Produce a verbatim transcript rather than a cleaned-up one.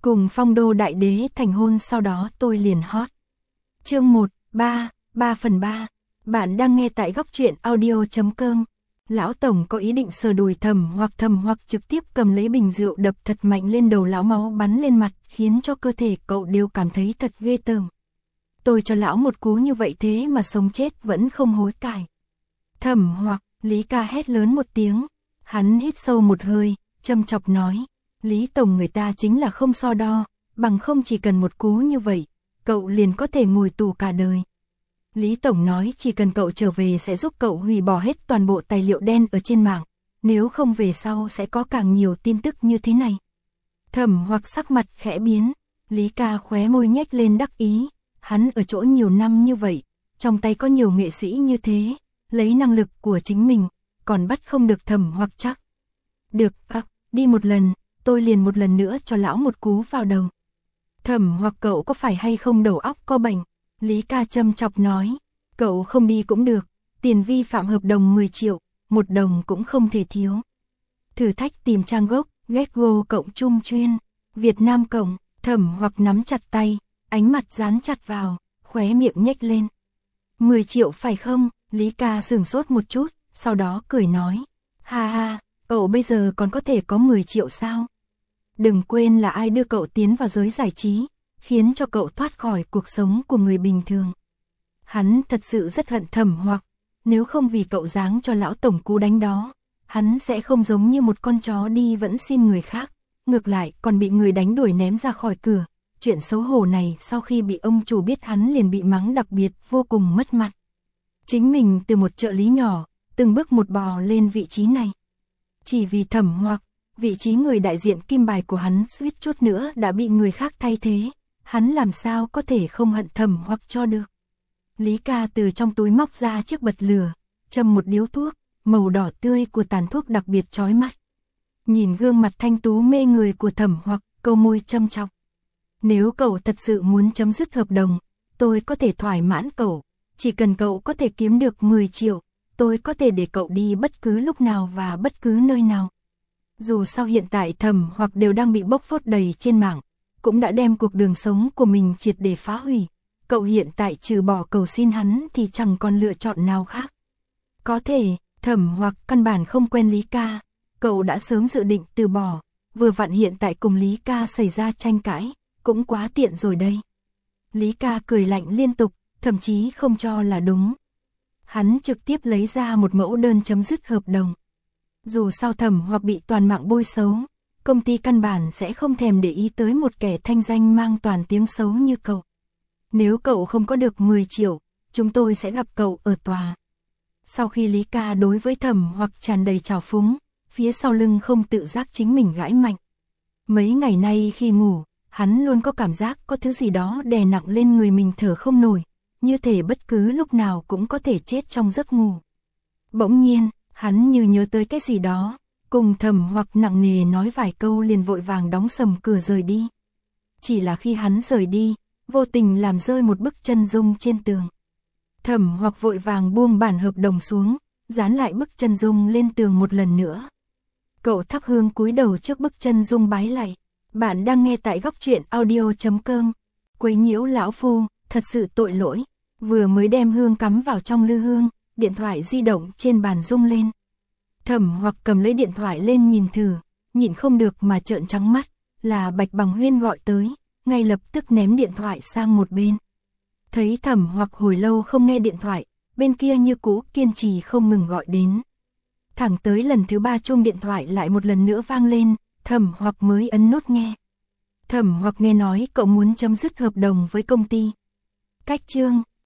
Cùng Phong Đô đại đế thành hôn sau đó tôi liền hot. Chương một, ba, ba phần ba. Bạn đang nghe tại góc truyện audio chấm com. Lão tổng có ý định sờ đùi Thẩm Hoặc Thẩm Hoặc trực tiếp cầm lấy bình rượu đập thật mạnh lên đầu lão, máu bắn lên mặt, khiến cho cơ thể cậu đều cảm thấy thật ghê tởm. Tôi cho lão một cú như vậy thế mà sống chết vẫn không hối cải. Thẩm Hoặc, Lý Ca hét lớn một tiếng, hắn hít sâu một hơi, châm chọc nói, Lý tổng người ta chính là không so đo, bằng không chỉ cần một cú như vậy, cậu liền có thể ngồi tù cả đời. Lý tổng nói chỉ cần cậu trở về sẽ giúp cậu hủy bỏ hết toàn bộ tài liệu đen ở trên mạng, nếu không về sau sẽ có càng nhiều tin tức như thế này. Thẩm Hoặc sắc mặt khẽ biến, Lý Ca khóe môi nhếch lên đắc ý, hắn ở chỗ nhiều năm như vậy, trong tay có nhiều nghệ sĩ như thế, lấy năng lực của chính mình, còn bắt không được Thẩm Hoặc chắc. Được, à, đi một lần, tôi liền một lần nữa cho lão một cú vào đầu. Thẩm Hoặc cậu có phải hay không đầu óc có bệnh? Lý Ca châm chọc nói, cậu không đi cũng được, tiền vi phạm hợp đồng mười triệu, một đồng cũng không thể thiếu. Thử thách tìm trang gốc, Getgo cộng trung chuyên, Việt Nam cộng, Thẩm Hoặc nắm chặt tay, ánh mặt dán chặt vào, khóe miệng nhếch lên. mười triệu phải không? Lý Ca sửng sốt một chút, sau đó cười nói, ha ha, cậu bây giờ còn có thể có mười triệu sao? Đừng quên là ai đưa cậu tiến vào giới giải trí, khiến cho cậu thoát khỏi cuộc sống của người bình thường. Hắn thật sự rất hận Thẩm Hoặc, nếu không vì cậu giáng cho lão tổng cú đánh đó, hắn sẽ không giống như một con chó đi vẫn xin người khác, ngược lại còn bị người đánh đuổi ném ra khỏi cửa. Chuyện xấu hổ này sau khi bị ông chủ biết hắn liền bị mắng đặc biệt vô cùng mất mặt. Chính mình từ một trợ lý nhỏ, từng bước một bò lên vị trí này. Chỉ vì Thẩm Hoặc, vị trí người đại diện kim bài của hắn suýt chút nữa đã bị người khác thay thế, hắn làm sao có thể không hận Thẩm Hoặc cho được. Lý Ca từ trong túi móc ra chiếc bật lửa, châm một điếu thuốc, màu đỏ tươi của tàn thuốc đặc biệt chói mắt. Nhìn gương mặt thanh tú mê người của Thẩm Hoặc, câu môi châm chọc. Nếu cậu thật sự muốn chấm dứt hợp đồng, tôi có thể thỏa mãn cậu, chỉ cần cậu có thể kiếm được mười triệu, tôi có thể để cậu đi bất cứ lúc nào và bất cứ nơi nào. Dù sao hiện tại Thẩm Hoặc đều đang bị bóc phốt đầy trên mạng, cũng đã đem cuộc đường sống của mình triệt để phá hủy. Cậu hiện tại trừ bỏ cầu xin hắn thì chẳng còn lựa chọn nào khác. Có thể, Thẩm Hoặc căn bản không quen Lý Ca, cậu đã sớm dự định từ bỏ, vừa vặn hiện tại cùng Lý Ca xảy ra tranh cãi, cũng quá tiện rồi đây. Lý Ca cười lạnh liên tục, thậm chí không cho là đúng. Hắn trực tiếp lấy ra một mẫu đơn chấm dứt hợp đồng. Dù sao Thẩm Hoặc bị toàn mạng bôi xấu, công ty căn bản sẽ không thèm để ý tới một kẻ thanh danh mang toàn tiếng xấu như cậu. Nếu cậu không có được mười triệu, chúng tôi sẽ gặp cậu ở tòa. Sau khi Lý Ca đối với Thẩm Hoặc tràn đầy trào phúng, phía sau lưng không tự giác chính mình gãi mạnh. Mấy ngày nay khi ngủ, hắn luôn có cảm giác có thứ gì đó đè nặng lên người mình thở không nổi, như thể bất cứ lúc nào cũng có thể chết trong giấc ngủ. Bỗng nhiên, hắn như nhớ tới cái gì đó, cùng Thẩm Hoặc nặng nề nói vài câu liền vội vàng đóng sầm cửa rời đi. Chỉ là khi hắn rời đi, vô tình làm rơi một bức chân dung trên tường. Thẩm Hoặc vội vàng buông bản hợp đồng xuống, dán lại bức chân dung lên tường một lần nữa. Cậu thắp hương cúi đầu trước bức chân dung bái lạy. Bạn đang nghe tại góc truyện audio chấm com. Quấy nhiễu lão phu, thật sự tội lỗi. Vừa mới đem hương cắm vào trong lư hương, điện thoại di động trên bàn rung lên. Thẩm Hoặc cầm lấy điện thoại lên nhìn thử, nhìn không được mà trợn trắng mắt, là Bạch Bằng Huyên gọi tới, ngay lập tức ném điện thoại sang một bên. Thấy Thẩm Hoặc hồi lâu không nghe điện thoại, bên kia như cũ kiên trì không ngừng gọi đến. Thẳng tới lần thứ ba chuông điện thoại lại một lần nữa vang lên, Thẩm Hoặc mới ấn nút nghe. Thẩm Hoặc nghe nói cậu muốn chấm dứt hợp đồng với công ty. Cách chương